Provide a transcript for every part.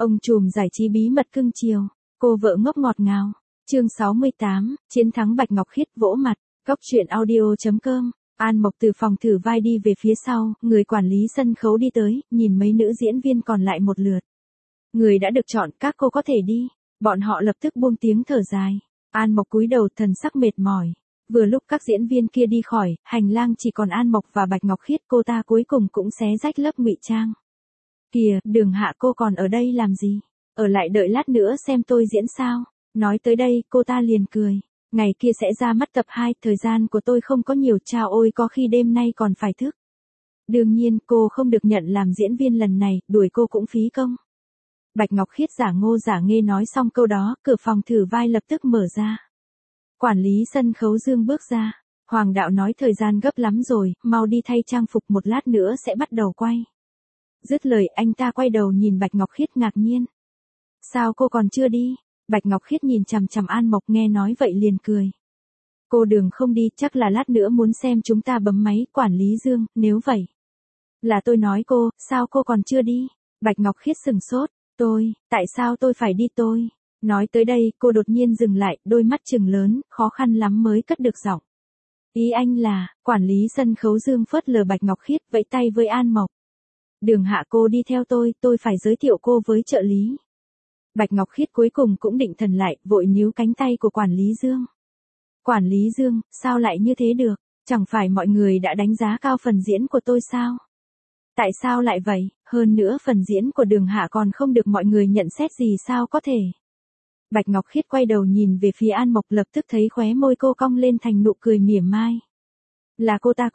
Ông trùm giải trí bí mật cưng chiều, cô vợ ngốc ngọt ngào. Chương 68, chiến thắng Bạch Ngọc Khiết vỗ mặt. Góc truyện audio.com. An Mộc từ phòng thử vai đi về phía sau, người quản lý sân khấu đi tới, nhìn mấy nữ diễn viên còn lại một lượt. Người đã được chọn, các cô có thể đi. Bọn họ lập tức buông tiếng thở dài. An Mộc cúi đầu, thần sắc mệt mỏi. Vừa lúc các diễn viên kia đi khỏi, hành lang chỉ còn An Mộc và Bạch Ngọc Khiết, cô ta cuối cùng cũng xé rách lớp ngụy trang. Kìa, Đường Hạ, cô còn ở đây làm gì? Ở lại đợi lát nữa xem tôi diễn sao? Nói tới đây, cô ta liền cười. Ngày kia sẽ ra mắt tập 2, thời gian của tôi không có nhiều, chao ôi, có khi đêm nay còn phải thức. Đương nhiên, cô không được nhận làm diễn viên lần này, đuổi cô cũng phí công. Bạch Ngọc Khiết giả ngô giả nghê nói xong câu đó, cửa phòng thử vai lập tức mở ra. Quản lý sân khấu Dương bước ra. Hoàng đạo nói thời gian gấp lắm rồi, mau đi thay trang phục, một lát nữa sẽ bắt đầu quay. Dứt lời anh ta quay đầu nhìn Bạch Ngọc Khiết ngạc nhiên. Sao cô còn chưa đi? Bạch Ngọc Khiết nhìn chằm chằm An Mộc, nghe nói vậy liền cười. Cô Đường không đi, chắc là lát nữa muốn xem chúng ta bấm máy. Quản lý Dương, nếu vậy là tôi nói cô, sao cô còn chưa đi? Bạch Ngọc Khiết sừng sốt. Tại sao tôi phải đi tôi? Nói tới đây, cô đột nhiên dừng lại, đôi mắt trừng lớn, khó khăn lắm mới cất được giọng. Ý anh là, quản lý sân khấu Dương phớt lờ Bạch Ngọc Khiết, vẫy tay với An Mộc. Đường Hạ, cô đi theo tôi phải giới thiệu cô với trợ lý. Bạch Ngọc Khiết cuối cùng cũng định thần lại, vội níu cánh tay của quản lý Dương. Quản lý Dương, sao lại như thế được? Chẳng phải mọi người đã đánh giá cao phần diễn của tôi sao? Tại sao lại vậy? Hơn nữa phần diễn của Đường Hạ còn không được mọi người nhận xét gì, sao có thể? Bạch Ngọc Khiết quay đầu nhìn về phía An Mộc, lập tức thấy khóe môi cô cong lên thành nụ cười mỉa mai. Là cô ta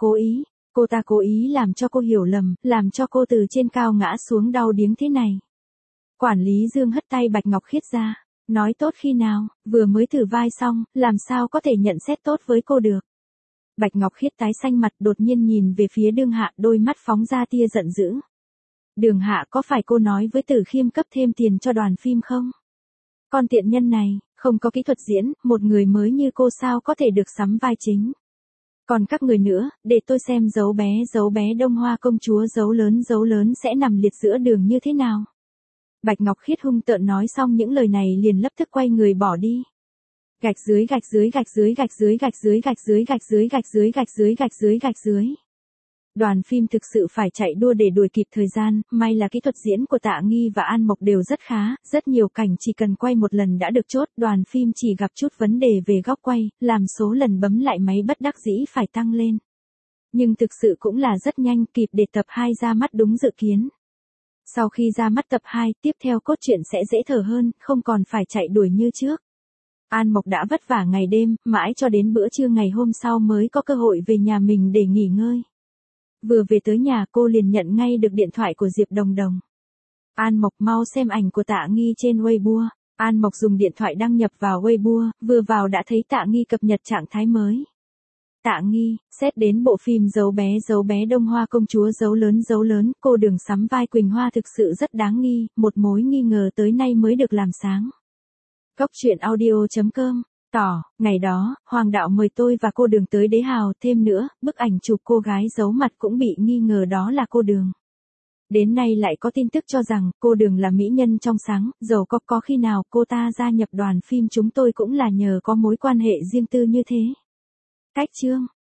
cố ý làm cho cô hiểu lầm, làm cho cô từ trên cao ngã xuống đau điếng thế này. Quản lý Dương hất tay Bạch Ngọc Khiết ra, nói tốt khi nào, vừa mới thử vai xong, làm sao có thể nhận xét tốt với cô được. Bạch Ngọc Khiết tái xanh mặt, đột nhiên nhìn về phía Đường Hạ, đôi mắt phóng ra tia giận dữ. Đường Hạ, có phải cô nói với Tử Khiêm cấp thêm tiền cho đoàn phim không? Con tiện nhân này, không có kỹ thuật diễn, một người mới như cô sao có thể được sắm vai chính. Còn các người nữa, để tôi xem dấu bé Đông Hoa công chúa dấu lớn sẽ nằm liệt giữa đường như thế nào. Bạch Ngọc Khiết hung tợn nói xong những lời này liền lập tức quay người bỏ đi. Gạch dưới. Đoàn phim thực sự phải chạy đua để đuổi kịp thời gian, may là kỹ thuật diễn của Tạ Nghi và An Mộc đều rất khá, rất nhiều cảnh chỉ cần quay một lần đã được chốt, đoàn phim chỉ gặp chút vấn đề về góc quay, làm số lần bấm lại máy bất đắc dĩ phải tăng lên. Nhưng thực sự cũng là rất nhanh, kịp để tập 2 ra mắt đúng dự kiến. Sau khi ra mắt tập 2, tiếp theo cốt truyện sẽ dễ thở hơn, không còn phải chạy đuổi như trước. An Mộc đã vất vả ngày đêm, mãi cho đến bữa trưa ngày hôm sau mới có cơ hội về nhà mình để nghỉ ngơi. Vừa về tới nhà cô liền nhận ngay được điện thoại của Diệp Đồng Đồng. An Mộc, mau xem ảnh của Tạ Nghi trên Weibo. An Mộc dùng điện thoại đăng nhập vào Weibo, vừa vào đã thấy Tạ Nghi cập nhật trạng thái mới. Tạ Nghi, xét đến bộ phim dấu bé Đông Hoa công chúa dấu lớn, cô Đường sắm vai Quỳnh Hoa thực sự rất đáng nghi, một mối nghi ngờ tới nay mới được làm sáng. Góc truyện audio.com. Ngày đó, Hoàng đạo mời tôi và cô Đường tới Đế Hào, thêm nữa, bức ảnh chụp cô gái giấu mặt cũng bị nghi ngờ đó là cô Đường. Đến nay lại có tin tức cho rằng, cô Đường là mỹ nhân trong sáng, dầu có khi nào cô ta gia nhập đoàn phim chúng tôi cũng là nhờ có mối quan hệ riêng tư như thế. Cách chương.